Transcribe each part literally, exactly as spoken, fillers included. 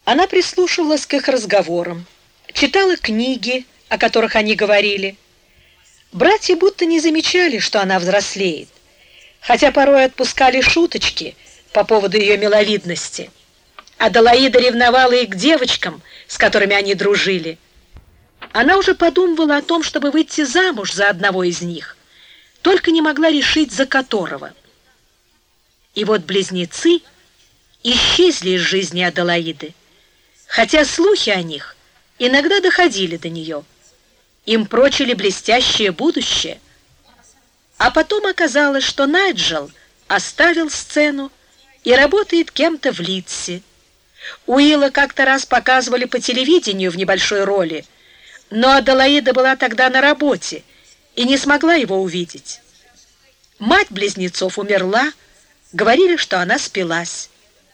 Она прислушивалась к их разговорам, читала книги, о которых они говорили. Братья будто не замечали, что она взрослеет, хотя порой отпускали шуточки по поводу ее миловидности. Аделаида ревновала и к девочкам, с которыми они дружили. Она уже подумывала о том, чтобы выйти замуж за одного из них, только не могла решить, за которого. И вот близнецы исчезли из жизни Аделаиды, хотя слухи о них иногда доходили до нее. Им прочили блестящее будущее. А потом оказалось, что Найджел оставил сцену и работает кем-то в Лидсе. Уилла как-то раз показывали по телевидению в небольшой роли, но Аделаида была тогда на работе и не смогла его увидеть. Мать близнецов умерла, говорили, что она спилась.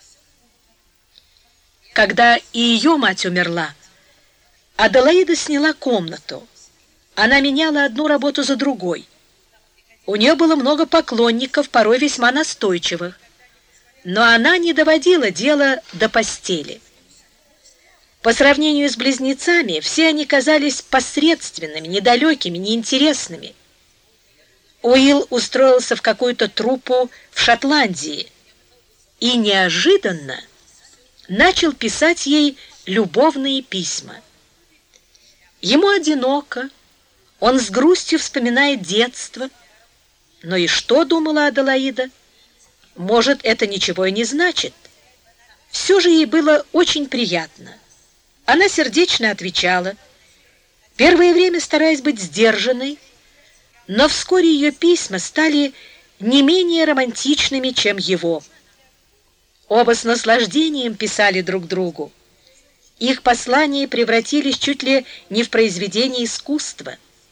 Когда и ее мать умерла, Аделаида сняла комнату. Она меняла одну работу за другой. У нее было много поклонников, порой весьма настойчивых, но она не доводила дело до постели. По сравнению с близнецами, все они казались посредственными, недалекими, неинтересными. Уилл устроился в какую-то труппу в Шотландии и неожиданно начал писать ей любовные письма. Ему одиноко, он с грустью вспоминает детство. Но и что, думала Аделаида? Может, это ничего и не значит. Все же ей было очень приятно. Она сердечно отвечала, первое время стараясь быть сдержанной, но вскоре ее письма стали не менее романтичными, чем его. Оба с наслаждением писали друг другу. Их послания превратились чуть ли не в произведение искусства.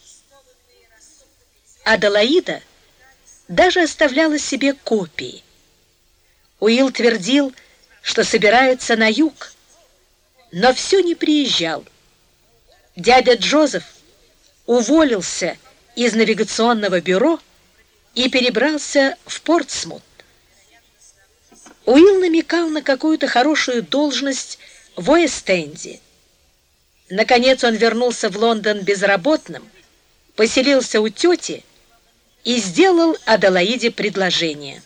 Аделаида даже оставляла себе копии. Уилл твердил, что собирается на юг, но все не приезжал. Дядя Джозеф уволился из навигационного бюро и перебрался в Портсмут. Уилл намекал на какую-то хорошую должность в Уэст-Энде. Наконец он вернулся в Лондон безработным, поселился у тети и сделал Аделаиде предложение.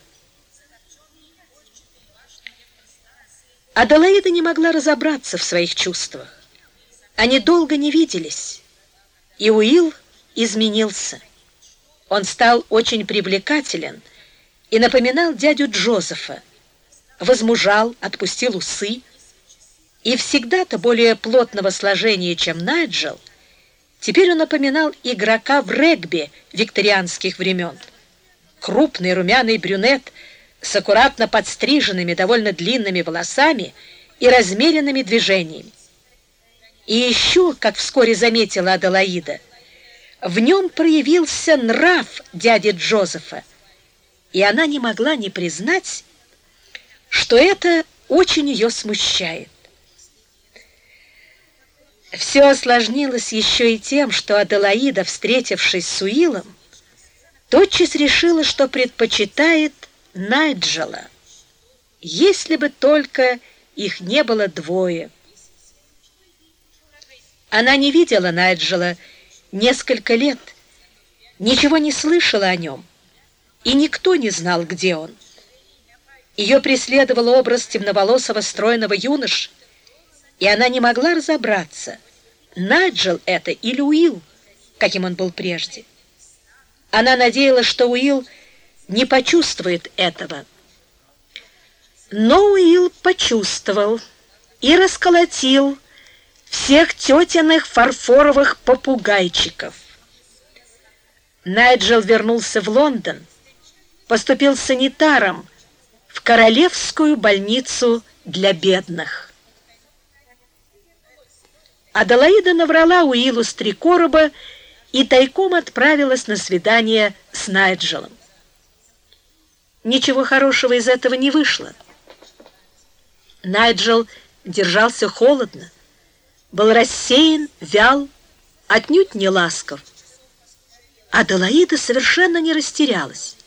Аделаида не могла разобраться в своих чувствах. Они долго не виделись, и Уилл изменился. Он стал очень привлекателен и напоминал дядю Джозефа, возмужал, отпустил усы, и всегда-то более плотного сложения, чем Найджел, теперь он напоминал игрока в регби викторианских времен. Крупный румяный брюнет с аккуратно подстриженными, довольно длинными волосами и размеренными движениями. И еще, как вскоре заметила Аделаида, в нем проявился нрав дяди Джозефа, и она не могла не признать, что это очень ее смущает. Все осложнилось еще и тем, что Аделаида, встретившись с Уиллом, тотчас решила, что предпочитает Найджела, если бы только их не было двое. Она не видела Найджела несколько лет, ничего не слышала о нем, и никто не знал, где он. Ее преследовал образ темноволосого стройного юноши, и она не могла разобраться, Найджел это или Уилл, каким он был прежде. Она надеялась, что Уилл не почувствует этого. Но Уилл почувствовал и расколотил всех тетиных фарфоровых попугайчиков. Найджел вернулся в Лондон, поступил санитаром в Королевскую больницу для бедных. Аделаида наврала Уиллу с три короба и тайком отправилась на свидание с Найджелом. Ничего хорошего из этого не вышло. Найджел держался холодно, был рассеян, вял, отнюдь не ласков. Аделаида совершенно не растерялась.